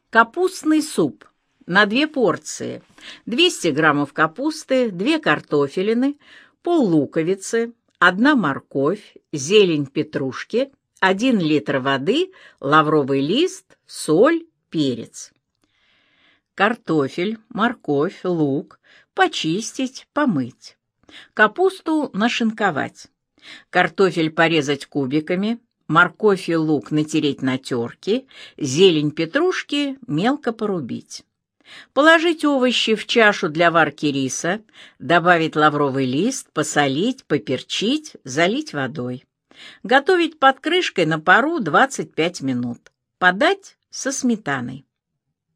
Капустный суп на 2 порции. 200 граммов капусты, 2 картофелины, пол-луковицы, 1 морковь, зелень петрушки, 1 литр воды, лавровый лист, соль, перец. Картофель, морковь, лук почистить, помыть. Капусту нашинковать. Картофель порезать кубиками, морковь и лук натереть на терке, зелень петрушки мелко порубить. Положить овощи в чашу для варки риса, добавить лавровый лист, посолить, поперчить, залить водой. Готовить под крышкой на пару 25 минут. Подать со сметаной.